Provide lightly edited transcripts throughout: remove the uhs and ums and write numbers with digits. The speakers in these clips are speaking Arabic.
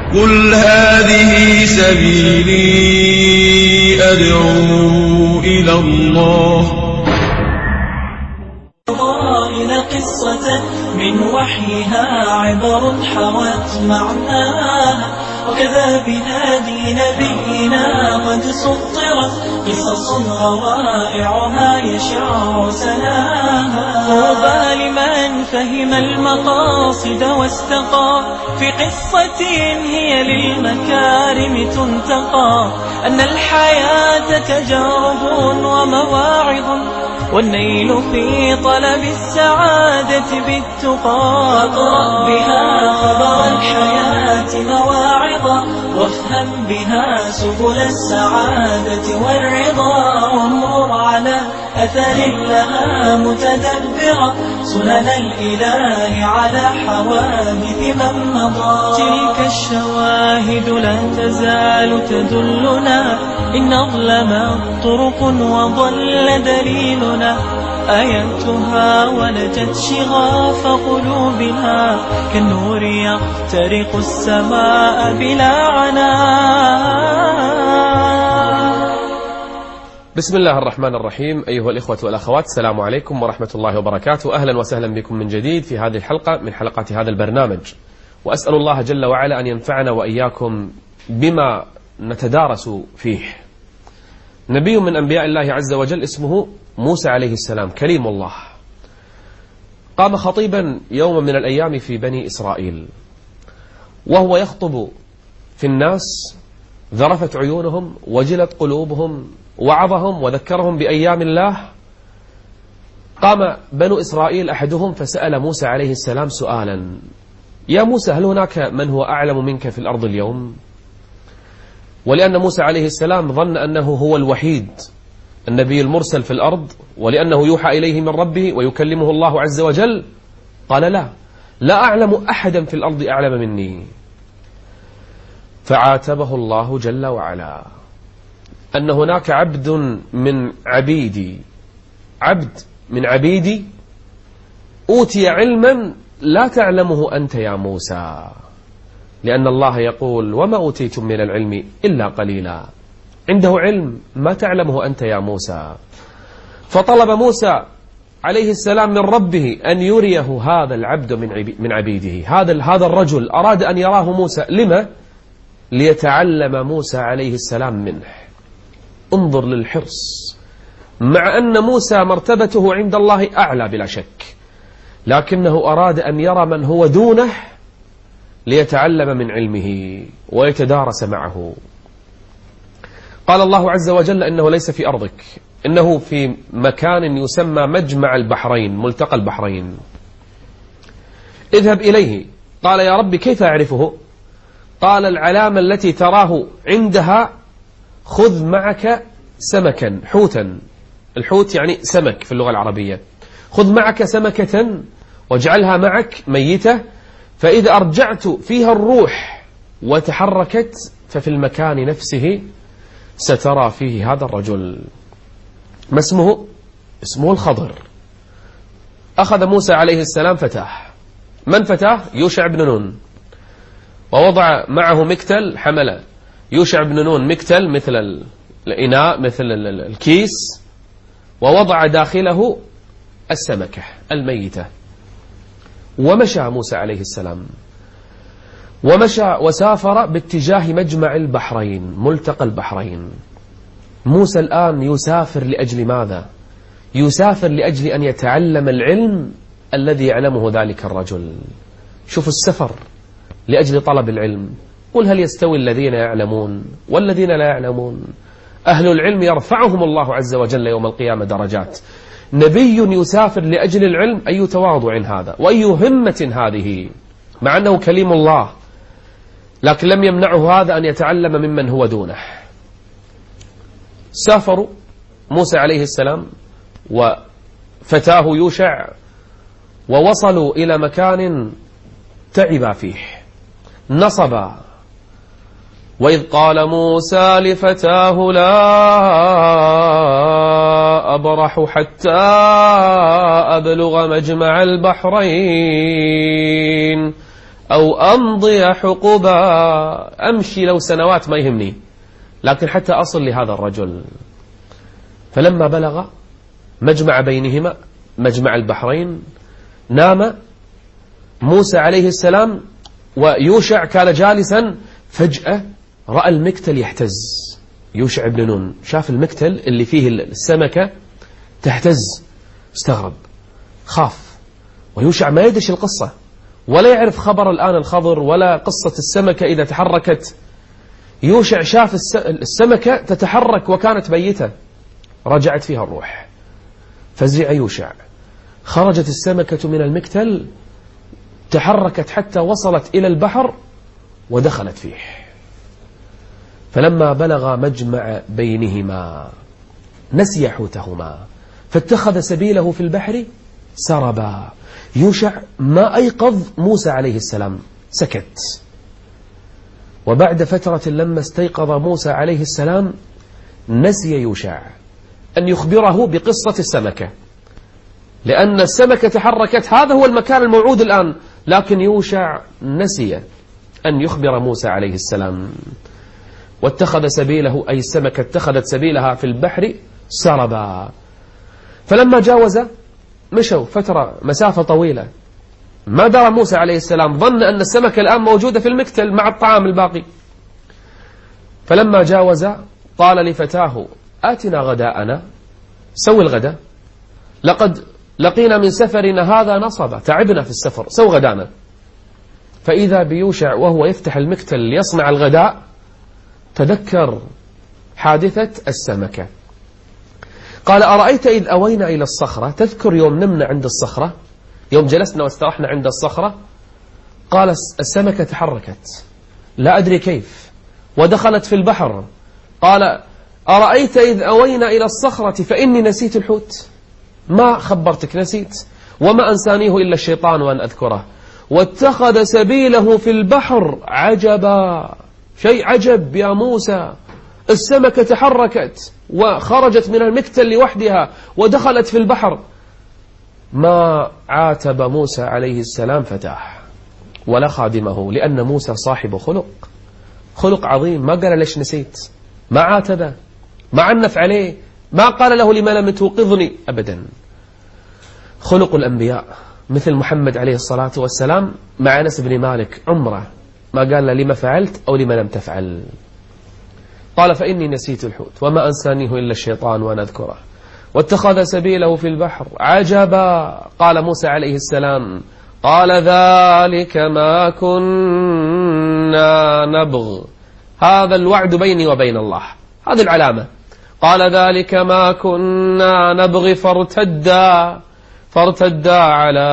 قل هذه سبيلي أدعو إلى الله. قصة من وحيها عبر حوت معناها، وكذا بهادي نبينا قد سطرت قصص روائعها يشع سناها. طوبى لمن فهم المقاصد واستقى في قصة هي للمكارم تنتقى، أن الحياة تجارب ومواعظ، والنيل في طلب السعادة بالتقى. اقرأ بها خبر الحياة مواعظا، وافهم بها سبل السعادة والرضا، وانظر على أثر لها متدبرا سنن الإله على حوادث من مضى. تلك الشواهد لا تزال تدلنا إن أظلمت طرق وضل دليلنا، آياتها ولجت شغاف قلوبنا كالنور يخترق السماء بلا عناء. بسم الله الرحمن الرحيم. أيها الإخوة والأخوات، السلام عليكم ورحمة الله وبركاته. أهلا وسهلا بكم من جديد في هذه الحلقة من حلقات هذا البرنامج، وأسأل الله جل وعلا أن ينفعنا وإياكم بما نتدارس فيه. نبي من أنبياء الله عز وجل اسمه موسى عليه السلام كليم الله، قام خطيبا يوم من الأيام في بني إسرائيل، وهو يخطب في الناس ذرفت عيونهم وجلت قلوبهم، وعظهم وذكرهم بأيام الله. قام بنو إسرائيل أحدهم فسأل موسى عليه السلام سؤالا: يا موسى، هل هناك من هو أعلم منك في الأرض اليوم؟ ولأن موسى عليه السلام ظن أنه هو الوحيد النبي المرسل في الأرض، ولأنه يوحى إليه من ربه ويكلمه الله عز وجل، قال لا أعلم أحدا في الأرض أعلم مني. فعاتبه الله جل وعلا أن هناك عبد من عبيدي أوتي علما لا تعلمه أنت يا موسى، لأن الله يقول: وما أوتيتم من العلم إلا قليلا. عنده علم ما تعلمه أنت يا موسى. فطلب موسى عليه السلام من ربه أن يريه هذا العبد من عبيده. هذا الرجل أراد أن يراه موسى، لما؟ ليتعلم موسى عليه السلام منه. انظر للحرص، مع أن موسى مرتبته عند الله أعلى بلا شك، لكنه أراد أن يرى من هو دونه ليتعلم من علمه ويتدارس معه. قال الله عز وجل: إنه ليس في أرضك، إنه في مكان يسمى مجمع البحرين، ملتقى البحرين، اذهب إليه. قال: يا رب كيف أعرفه؟ قال: العلامة التي تراه عندها خذ معك سمكا حوتا. الحوت يعني سمك في اللغة العربية. خذ معك سمكة واجعلها معك ميتة، فإذا أرجعت فيها الروح وتحركت ففي المكان نفسه سترى فيه هذا الرجل. ما اسمه؟ اسمه الخضر. أخذ موسى عليه السلام فتاه. من فتاه؟ يوشع بن نون، ووضع معه مكتل حمله. يوشع بن نون مكتل مثل الإناء، مثل الكيس، ووضع داخله السمكة الميتة. ومشى موسى عليه السلام، ومشى وسافر باتجاه مجمع البحرين، ملتقى البحرين. موسى الآن يسافر لأجل ماذا؟ يسافر لأجل أن يتعلم العلم الذي يعلمه ذلك الرجل. شوف السفر لأجل طلب العلم. قل هل يستوي الذين يعلمون والذين لا يعلمون؟ أهل العلم يرفعهم الله عز وجل يوم القيامة درجات. نبي يسافر لأجل العلم، أي تواضع هذا وأي همة هذه، مع أنه كليم الله، لكن لم يمنعه هذا أن يتعلم ممن هو دونه. سافروا موسى عليه السلام وفتاه يوشع، ووصلوا إلى مكان تعبا فيه، نصبا. وإذ قال موسى لفتاه لا أبرح حتى أبلغ مجمع البحرين أو أمضي حقوبا، أمشي لو سنوات ما يهمني، لكن حتى أصل لهذا الرجل. فلما بلغ مجمع بينهما، مجمع البحرين، نام موسى عليه السلام ويوشع كان جالسا. فجأة رأى المكتل يهتز. يوشع بن نون شاف المكتل اللي فيه السمكة تهتز، استغرب، خاف. ويوشع ما يدش القصة ولا يعرف خبر الآن الخضر ولا قصة السمكة إذا تحركت. يوشع شاف السمكة تتحرك وكانت ميتة، رجعت فيها الروح. فزع يوشع، خرجت السمكة من المكتل، تحركت حتى وصلت إلى البحر ودخلت فيه. فلما بلغ مجمع بينهما نسي حوتهما فاتخذ سبيله في البحر سربا. يوشع ما أيقظ موسى عليه السلام، سكت. وبعد فترة لما استيقظ موسى عليه السلام نسي يوشع أن يخبره بقصة السمكة، لأن السمكة تحركت، هذا هو المكان الموعود الآن، لكن يوشع نسي أن يخبر موسى عليه السلام. واتخذ سبيله، أي السمكة اتخذت سبيلها في البحر سربا. فلما جاوز مشوا فترة مسافة طويلة، ما درى موسى عليه السلام، ظن أن السمكة الآن موجودة في المكتل مع الطعام الباقي. فلما جاوز قال لفتاه آتنا غداءنا، سوي الغداء، لقد لقينا من سفرنا هذا نصبا، تعبنا في السفر، سو غدانا. فإذا بيوشع وهو يفتح المكتل ليصنع الغداء تذكر حادثة السمكة. قال أرأيت إذ أوينا إلى الصخرة، تذكر يوم نمنا عند الصخرة، يوم جلسنا واسترحنا عند الصخرة؟ قال السمكة تحركت لا أدري كيف ودخلت في البحر. قال أرأيت إذ أوينا إلى الصخرة فإني نسيت الحوت، ما خبرتك، نسيت، وما أنسانيه إلا الشيطان وأن أذكره، واتخذ سبيله في البحر. عجبا، شيء عجب يا موسى، السمكة تحركت وخرجت من المكتل لوحدها ودخلت في البحر. ما عاتب موسى عليه السلام فتاه ولا خادمه، لأن موسى صاحب خلق عظيم، ما قال ليش نسيت، ما عاتبه، ما عنف عليه، ما قال له لما لم توقظني أبدا. خلق الأنبياء مثل محمد عليه الصلاة والسلام مع أنس بن مالك عمره ما قال له لما فعلت أو لما لم تفعل. قال فإني نسيت الحوت وما أنسانيه إلا الشيطان وأن أذكره، واتخذ سبيله في البحر. عجبا، قال موسى عليه السلام قال ذلك ما كنا نبغ، هذا الوعد بيني وبين الله، هذه العلامة. قال ذلك ما كنا نبغي فارتدا على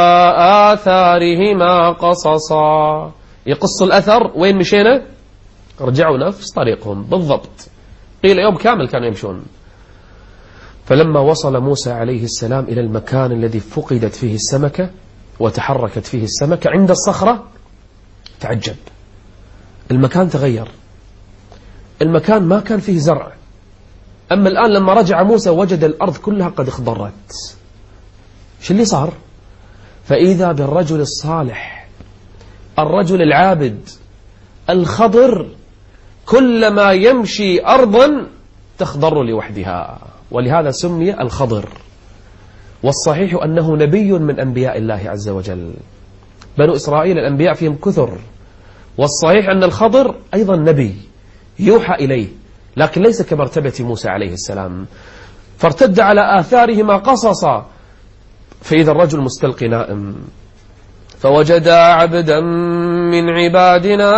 آثارهما قصصا. يقص الأثر، وين مشينا؟ رجعوا نفس طريقهم بالضبط، قيل يوم كامل كانوا يمشون. فلما وصل موسى عليه السلام إلى المكان الذي فقدت فيه السمكة وتحركت فيه السمكة عند الصخرة تعجب، المكان تغير، المكان ما كان فيه زرع. أما الآن لما رجع موسى وجد الأرض كلها قد اخضرت. شو اللي صار؟ فإذا بالرجل الصالح، الرجل العابد الخضر، كلما يمشي أرضا تخضر لوحدها، ولهذا سمي الخضر. والصحيح أنه نبي من أنبياء الله عز وجل، بنو إسرائيل الأنبياء فيهم كثر، والصحيح أن الخضر أيضا نبي يوحى إليه، لكن ليس كمرتبة موسى عليه السلام. فارتد على آثارهما قصصا، فإذا الرجل مستلقي نائم، فوجدا عبدا من عبادنا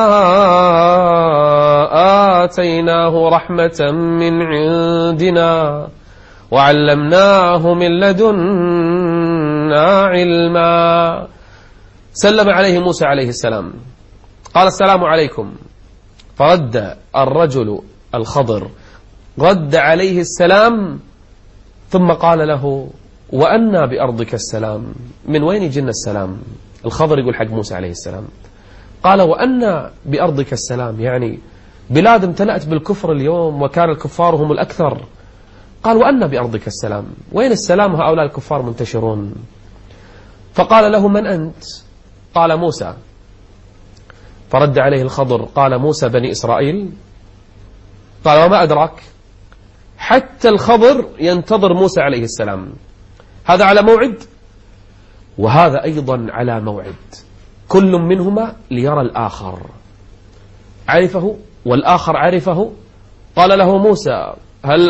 آتيناه رحمة من عندنا وعلمناه من لدنا علما. سلم عليه موسى عليه السلام، قال السلام عليكم، فرد الرجل الخضر رد عليه السلام، ثم قال له وأنا بأرضك السلام، من وين يجينا السلام؟ الخضر يقول حق موسى عليه السلام، قال وأنا بأرضك السلام، يعني بلاد امتلأت بالكفر اليوم وكان الكفار هم الأكثر. قال وأنا بأرضك السلام، وين السلام هؤلاء الكفار منتشرون؟ فقال له من أنت؟ قال موسى. فرد عليه الخضر قال موسى بني إسرائيل. قال وما أدراك. حتى الخضر ينتظر موسى عليه السلام، هذا على موعد وهذا أيضا على موعد، كل منهما ليرى الآخر، عرفه والآخر عرفه. قال له موسى هل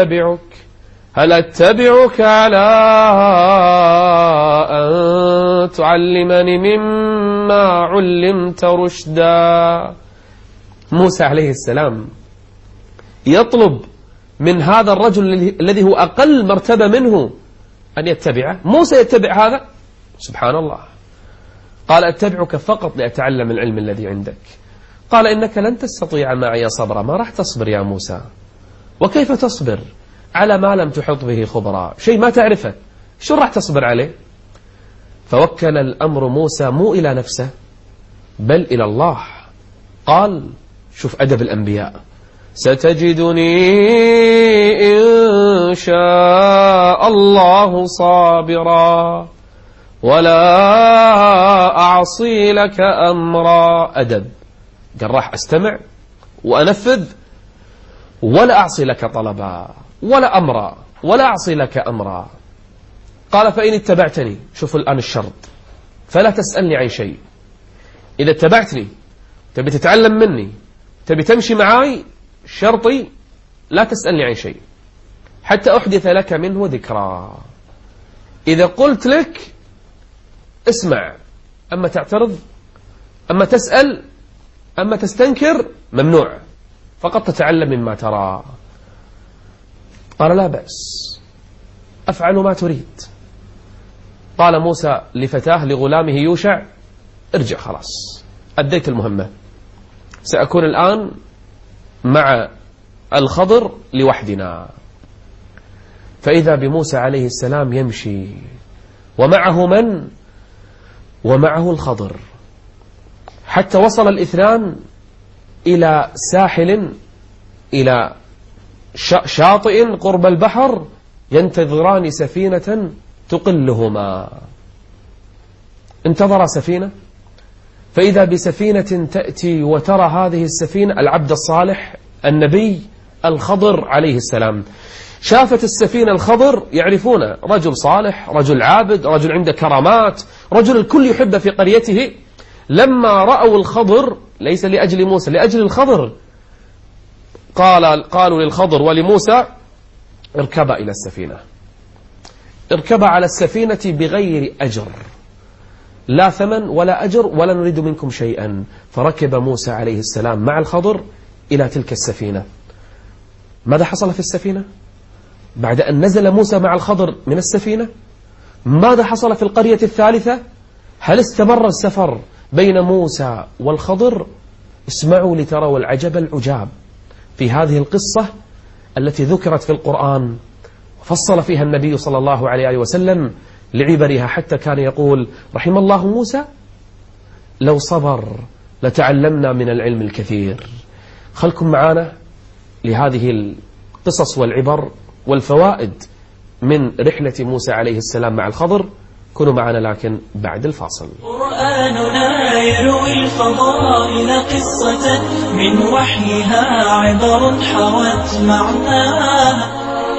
أتبعك على أن تعلمني مما علمت رشدا. موسى عليه السلام يطلب من هذا الرجل الذي هو أقل مرتبة منه أن يتبعه. موسى يتبع هذا؟ سبحان الله. قال أتبعك فقط لأتعلم العلم الذي عندك. قال إنك لن تستطيع معي صبرا. ما راح تصبر يا موسى؟ وكيف تصبر على ما لم تحط به خبرا؟ شيء ما تعرفه شو راح تصبر عليه؟ فوكل الأمر موسى مو إلى نفسه بل إلى الله. قال شوف أدب الأنبياء، ستجدني إن شاء الله صابرا ولا أعصي لك أمرا. أدب، قال راح أستمع وأنفذ ولا أعصي لك طلبا ولا أمرا ولا أعصي لك أمرا. قال فإن اتبعتني، شوف الآن الشرط، فلا تسألني عن شيء. إذا اتبعتني تبي تتعلم مني تبي تمشي معاي، شرطي لا تسألني عن شيء حتى أحدث لك منه ذكرى. إذا قلت لك اسمع، أما تعترض أما تسأل أما تستنكر ممنوع، فقط تتعلم مما ترى. قال لا بأس أفعل ما تريد. قال موسى لفتاه لغلامه يوشع ارجع خلاص أديت المهمة، سأكون الآن مع الخضر لوحدنا. فإذا بموسى عليه السلام يمشي ومعه من؟ ومعه الخضر، حتى وصل الاثنان إلى ساحل، إلى شاطئ قرب البحر، ينتظران سفينة تقلهما. انتظر سفينة، فإذا بسفينة تأتي وترى هذه السفينة العبد الصالح النبي الخضر عليه السلام. شافت السفينة الخضر يعرفونه، رجل صالح، رجل عابد، رجل عنده كرامات، رجل الكل يحبه في قريته. لما رأوا الخضر، ليس لأجل موسى، لأجل الخضر، قالوا للخضر ولموسى اركبا إلى السفينة. اركبا على السفينة بغير أجر، لا ثمن ولا أجر ولا نريد منكم شيئا. فركب موسى عليه السلام مع الخضر إلى تلك السفينة. ماذا حصل في السفينة؟ بعد أن نزل موسى مع الخضر من السفينة، ماذا حصل في القرية الثالثة؟ هل استمر السفر بين موسى والخضر؟ اسمعوا لتروا العجب العجاب في هذه القصة التي ذكرت في القرآن وفصل فيها النبي صلى الله عليه وسلم لعبرها، حتى كان يقول رحم الله موسى لو صبر لتعلمنا من العلم الكثير. خلكم معانا لهذه القصص والعبر والفوائد من رحلة موسى عليه السلام مع الخضر. كونوا معنا لكن بعد الفاصل. قرآننا يروي الفضائل قصة من وحيها عبر حوت معناها.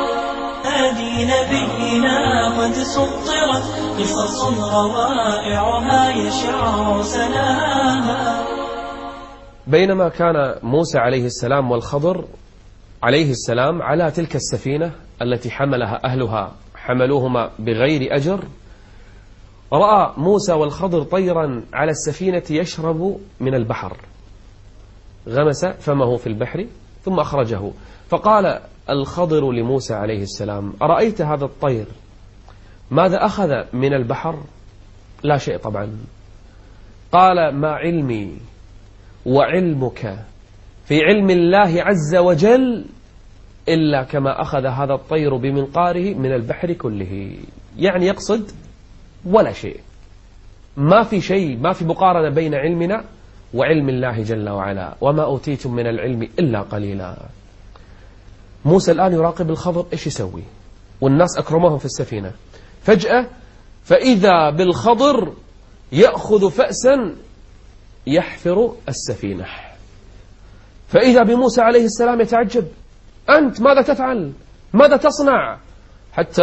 هذه نبينا قد سطرت قصص روائعها يشع سناها. بينما كان موسى عليه السلام والخضر عليه السلام على تلك السفينة التي حملها أهلها، حملوهما بغير أجر، رأى موسى والخضر طيرا على السفينة يشرب من البحر، غمس فمه في البحر ثم أخرجه. فقال الخضر لموسى عليه السلام أرأيت هذا الطير ماذا أخذ من البحر؟ لا شيء طبعا. قال ما علمي وعلمك في علم الله عز وجل إلا كما أخذ هذا الطير بمنقاره من البحر كله. يعني يقصد ولا شيء، ما في شيء، ما في مقارنة بين علمنا وعلم الله جل وعلا. وما أوتيتم من العلم إلا قليلا. موسى الآن يراقب الخضر إيش يسوي، والناس أكرمهم في السفينة. فجأة فإذا بالخضر يأخذ فأسا يحفر السفينة. فإذا بموسى عليه السلام يتعجب: أنت ماذا تفعل؟ ماذا تصنع؟ حتى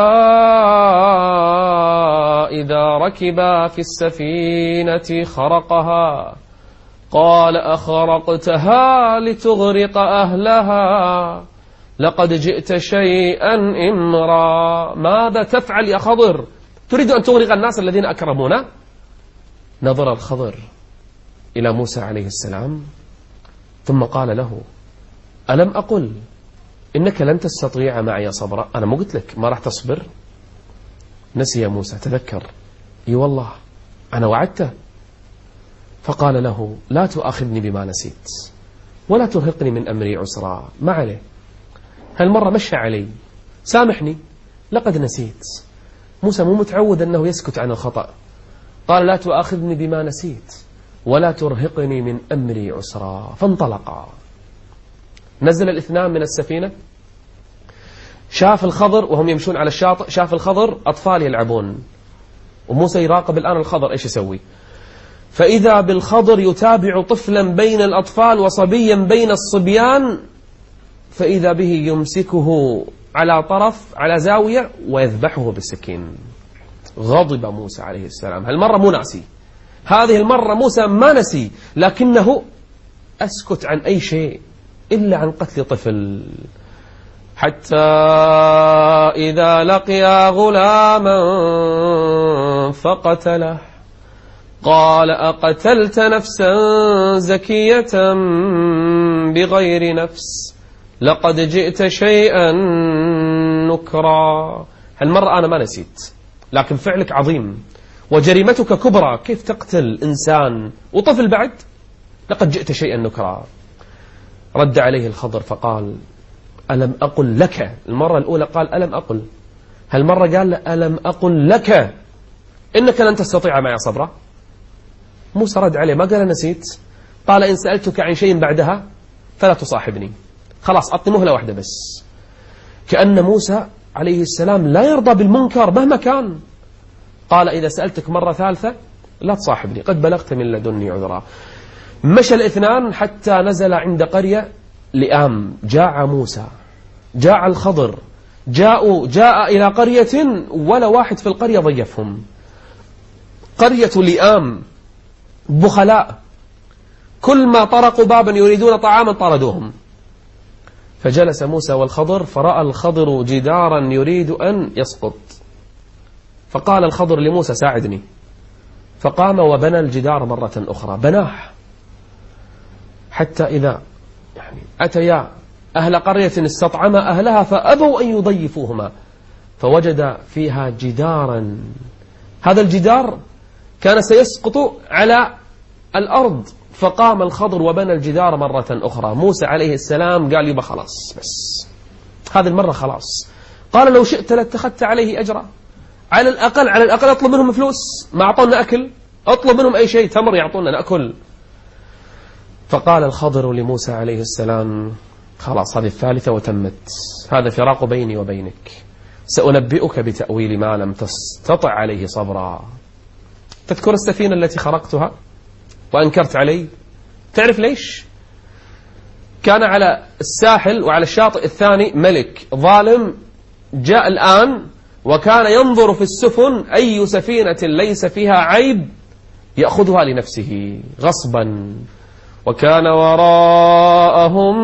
إذا ركبا في السفينة خرقها قال: أخرقتها لتغرق أهلها لقد جئت شيئا إمرا. ماذا تفعل يا خضر؟ تريد أن تغرق الناس الذين أكرمونا؟ نظر الخضر إلى موسى عليه السلام ثم قال له: ألم أقل إنك لن تستطيع معي صبرا؟ أنا ما قلت لك ما راح تصبر؟ نسي موسى، تذكر: اي والله أنا وعدته. فقال له: لا تؤاخذني بما نسيت ولا ترهقني من أمري عسرا. ما عليه، هالمرة مشى علي، سامحني، لقد نسيت. موسى مو متعود أنه يسكت عن الخطأ. قال: لا تؤاخذني بما نسيت ولا ترهقني من أمري عسرا. فانطلقا. نزل الاثنان من السفينة، شاف الخضر وهم يمشون على الشاطئ، شاف الخضر أطفال يلعبون، وموسى يراقب الآن الخضر إيش يسوي. فإذا بالخضر يتابع طفلا بين الأطفال وصبيا بين الصبيان، فإذا به يمسكه على طرف على زاوية ويذبحه بالسكين. غضب موسى عليه السلام. هالمرة مو ناسي، هذه المرة موسى ما نسي، لكنه أسكت عن أي شيء إلا عن قتل طفل. حتى إذا لقيا غلاما فقتله قال: أقتلت نفسا زكية بغير نفس لقد جئت شيئا نكرا. هالمرة أنا ما نسيت، لكن فعلك عظيم وجريمتك كبرى. كيف تقتل إنسان وطفل بعد؟ لقد جئت شيئا نكرا. رد عليه الخضر فقال: ألم أقل لك؟ المرة الأولى قال ألم أقل، هالمرة قال: ألم أقل لك إنك لن تستطيع معي صبرا؟ موسى رد عليه ما قال نسيت، قال: إن سألتك عن شيء بعدها فلا تصاحبني. خلاص أعطني مهلة واحدة بس. كأن موسى عليه السلام لا يرضى بالمنكر مهما كان. قال: إذا سألتك مرة ثالثة لا تصاحبني، قد بلغت من لدني عذرا. مشى الاثنان حتى نزل عند قرية لئام. جاع موسى، جاع الخضر، جاء إلى قرية ولا واحد في القرية ضيفهم. قرية لئام، بخلاء، كل ما طرقوا بابا يريدون طعاما طردوهم. فجلس موسى والخضر، فرأى الخضر جدارا يريد أن يسقط، فقال الخضر لموسى: ساعدني. فقام وبنى الجدار مرة أخرى، بناه حتى إذا أتيا أهل قرية استطعما أهلها فأبوا أن يضيفوهما، فوجد فيها جدارا. هذا الجدار كان سيسقط على الأرض، فقام الخضر وبنى الجدار مرة أخرى. موسى عليه السلام قال: يبقى خلاص، بس هذه المرة خلاص. قال: لو شئت لاتخذت عليه أجرا، على الأقل أطلب منهم فلوس، ما أعطونا أكل، أطلب منهم أي شيء، تمر يعطونا نأكل. فقال الخضر لموسى عليه السلام: خلاص هذه الثالثة وتمت، هذا فراق بيني وبينك، سأنبئك بتأويل ما لم تستطع عليه صبرا. تذكر السفينة التي خرقتها وأنكرت علي؟ تعرف ليش؟ كان على الساحل وعلى الشاطئ الثاني ملك ظالم جاء الآن، وكان ينظر في السفن أي سفينة ليس فيها عيب يأخذها لنفسه غصبا. وكان وراءهم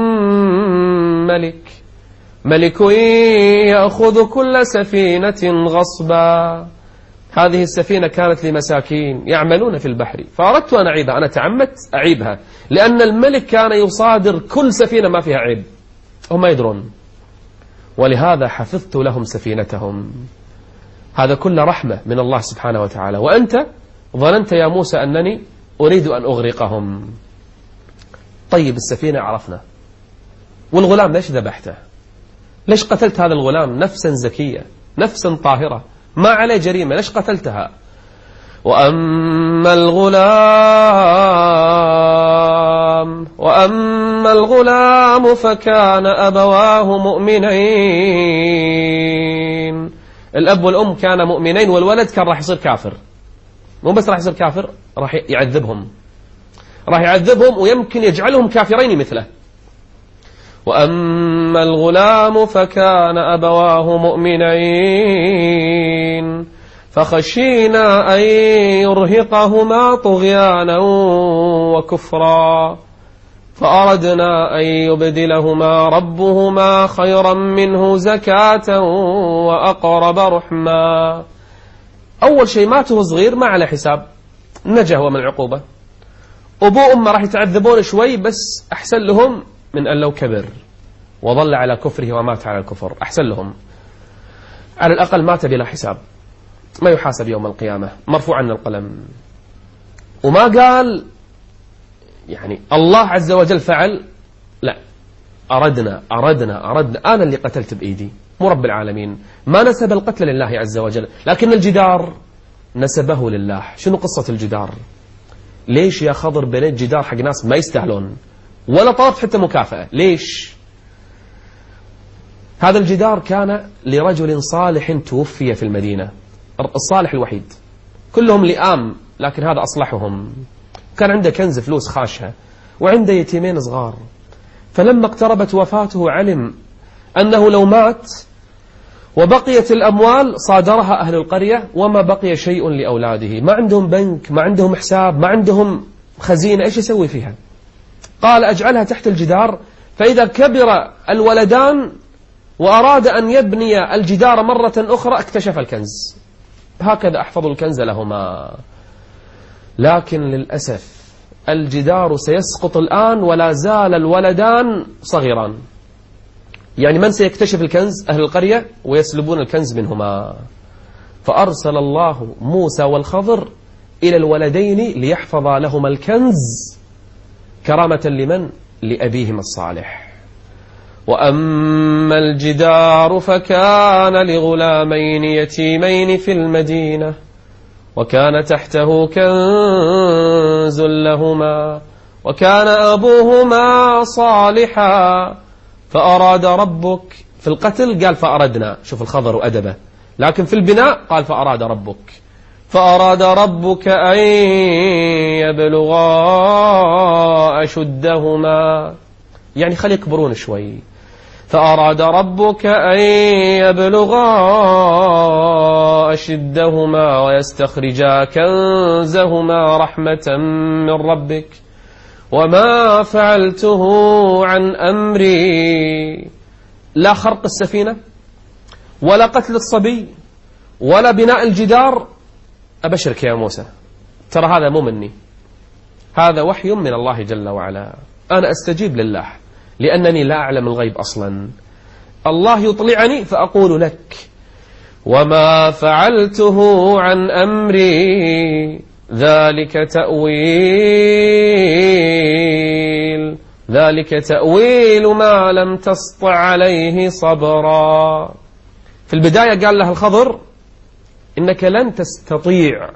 ملك يأخذ كل سفينة غصبا. هذه السفينة كانت لمساكين يعملون في البحر، فأردت أن أعيبها، أنا تعمدت أعيبها، لأن الملك كان يصادر كل سفينة ما فيها عيب، هم ما يدرون، ولهذا حفظت لهم سفينتهم. هذا كله رحمة من الله سبحانه وتعالى. وأنت ظننت يا موسى أنني أريد أن أغرقهم. طيب السفينة عرفنا، والغلام ليش ذبحته؟ ليش قتلت هذا الغلام؟ نفسا زكية، نفسا طاهرة، ما عليه جريمة، ليش قتلتها؟ وأما الغلام فكان أبواه مؤمنين. الأب والأم كان مؤمنين، والولد كان راح يصير كافر. مو بس راح يصير كافر، راح يعذبهم ويمكن يجعلهم كافرين مثله. وأما الغلام فكان أبواه مؤمنين فخشينا أن يرهقهما طغيانا وكفرا فأردنا أن يبدلهما ربهما خيرا منه زكاة وأقرب رحما. أول شيء ماته صغير ما على حساب، نجا هو من العقوبة. أبوه أمه راح يتعذبون شوي بس أحسن لهم من أن لو كبر وظل على كفره ومات على الكفر، أحسن لهم. على الأقل مات بلا حساب، ما يحاسب يوم القيامة، مرفوع عن القلم. وما قال يعني الله عز وجل فعل، لا، أردنا أنا اللي قتلت بإيدي، مو رب العالمين. ما نسب القتل لله عز وجل، لكن الجدار نسبه لله. شنو قصة الجدار؟ ليش يا خضر بنيت جدار حق ناس ما يستاهلون ولا طلبت حتى مكافأة؟ ليش؟ هذا الجدار كان لرجل صالح توفي في المدينة، الصالح الوحيد، كلهم لئام لكن هذا أصلحهم. كان عنده كنز فلوس خاشها وعنده يتيمين صغار، فلما اقتربت وفاته علم أنه لو مات وبقيت الأموال صادرها أهل القرية وما بقي شيء لأولاده، ما عندهم بنك، ما عندهم حساب، ما عندهم خزينة، إيش يسوي فيها؟ قال أجعلها تحت الجدار، فإذا كبر الولدان وأراد أن يبني الجدار مرة أخرى اكتشف الكنز. هكذا أحفظ الكنز لهما. لكن للأسف الجدار سيسقط الآن ولا زال الولدان صغيران. يعني من سيكتشف الكنز؟ أهل القرية، ويسلبون الكنز منهما. فأرسل الله موسى والخضر إلى الولدين ليحفظا لهما الكنز كرامة لمن؟ لأبيهما الصالح. وأما الجدار فكان لغلامين يتيمين في المدينة وكان تحته كنز لهما وكان أبوهما صالحا فأراد ربك. في القتل قال فأردنا، شوف الخضر وأدبه، لكن في البناء قال فأراد ربك أن يبلغا أشدهما، يعني خلي يكبرون شوي. فأراد ربك أن يبلغا أشدهما ويستخرجا كنزهما رحمة من ربك وما فعلته عن أمري. لا خرق السفينة ولا قتل الصبي ولا بناء الجدار. أبشرك يا موسى، ترى هذا مو مني، هذا وحي من الله جل وعلا. أنا أستجيب لله لأنني لا أعلم الغيب أصلا. الله يطلعني فأقول لك وما فعلته عن أمري ذلك تأويل ما لم تسطع عليه صبرا. في البداية قال له الخضر إنك لن تستطيع،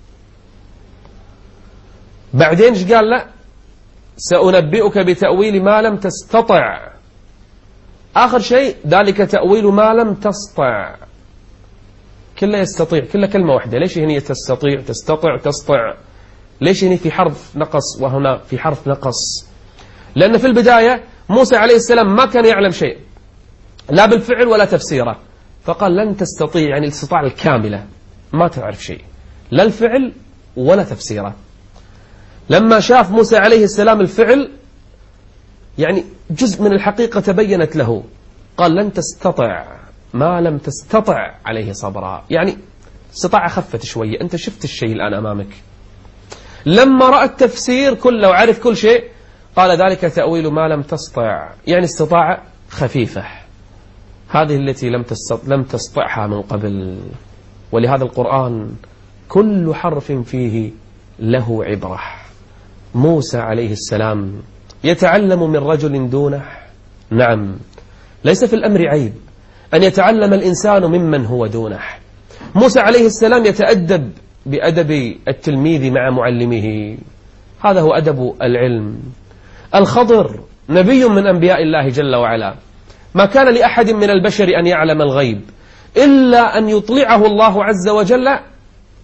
بعدين ايش قال له؟ سأنبئك بتأويل ما لم تستطع. آخر شيء ذلك تأويل ما لم تسطع. كله يستطيع، كله كلمة واحدة. ليش هنا تستطيع تسطع؟ ليش هنا في حرف نقص وهنا في حرف نقص؟ لأن في البداية موسى عليه السلام ما كان يعلم شيء لا بالفعل ولا تفسيره، فقال لن تستطيع، يعني الاستطاعة الكاملة، ما تعرف شيء لا الفعل ولا تفسيره. لما شاف موسى عليه السلام الفعل، يعني جزء من الحقيقة تبينت له، قال لن تستطع ما لم تستطع عليه صبرا، يعني استطاع خفت شوية، أنت شفت الشيء الآن أمامك. لما رأى التفسير كله وعرف كل شيء قال ذلك تأويل ما لم تستطع، يعني استطاع خفيفة، هذه التي لم تستطعها من قبل. ولهذا القرآن كل حرف فيه له عبرة. موسى عليه السلام يتعلم من رجل دونه، نعم، ليس في الأمر عيب أن يتعلم الإنسان ممن هو دونه. موسى عليه السلام يتأدب بأدب التلميذ مع معلمه، هذا هو أدب العلم. الخضر نبي من أنبياء الله جل وعلا، ما كان لأحد من البشر أن يعلم الغيب إلا أن يطلعه الله عز وجل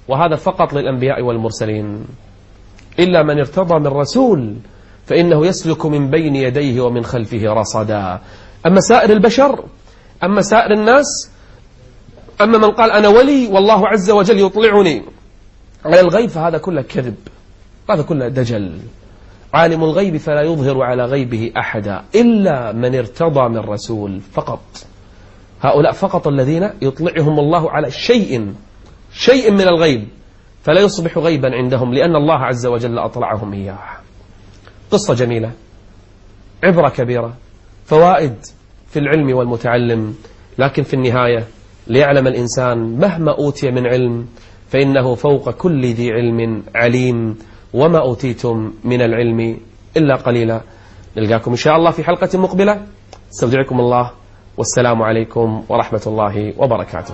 وهذا فقط للأنبياء والمرسلين. إلا من ارتضى من رسول فإنه يسلك من بين يديه ومن خلفه رصدا. أما سائر البشر، أما سائر الناس، أما من قال أنا ولي والله عز وجل يطلعني على الغيب، فهذا كله كذب، هذا كله دجل. عالم الغيب فلا يظهر على غيبه أحدا إلا من ارتضى من رسول فقط. هؤلاء فقط الذين يطلعهم الله على شيء من الغيب، فلا يصبح غيبا عندهم لأن الله عز وجل أطلعهم إياه. قصة جميلة، عبرة كبيرة، فوائد في العلم والمتعلم. لكن في النهاية ليعلم الإنسان مهما أوتي من علم فإنه فوق كل ذي علم عليم، وما أوتيتم من العلم إلا قليلا. نلقاكم إن شاء الله في حلقة مقبلة. استودعكم الله، والسلام عليكم ورحمة الله وبركاته.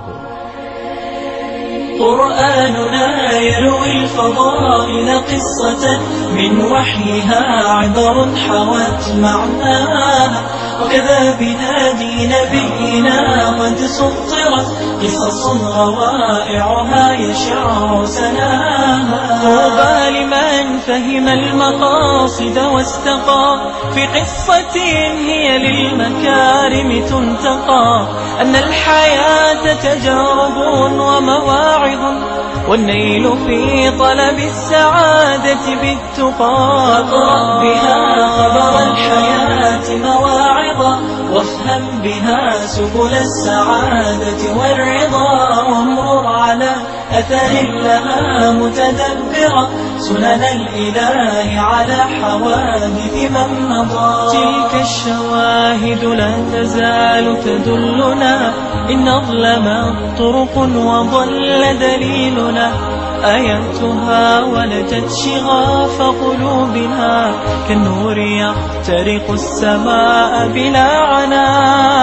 قرآننا يروي الفضائل قصة من وحيها عبر حوت معناها، وكذا بهادي نبينا قد سطرت قصص روائعها يشع سناها. طوبى لمن فهم المقاصد واستقى في قصة هي للمكارم تنتقى، أن الحياة تجارب ومواعظ والنيل في طلب السعادة بالتقى. اقرأ بها خبر الحياة مواعظا، وافهم بها سبل السعادة والرضا، وامرر على أثر لها متدبرا سنن الإله على حوادث من مضى. تلك الشواهد لا تزال تدلنا إن أظلمت طرق وضل دليلنا، آياتها ولدت شغاف قلوبنا كالنور يخترق السماء بلا عناء.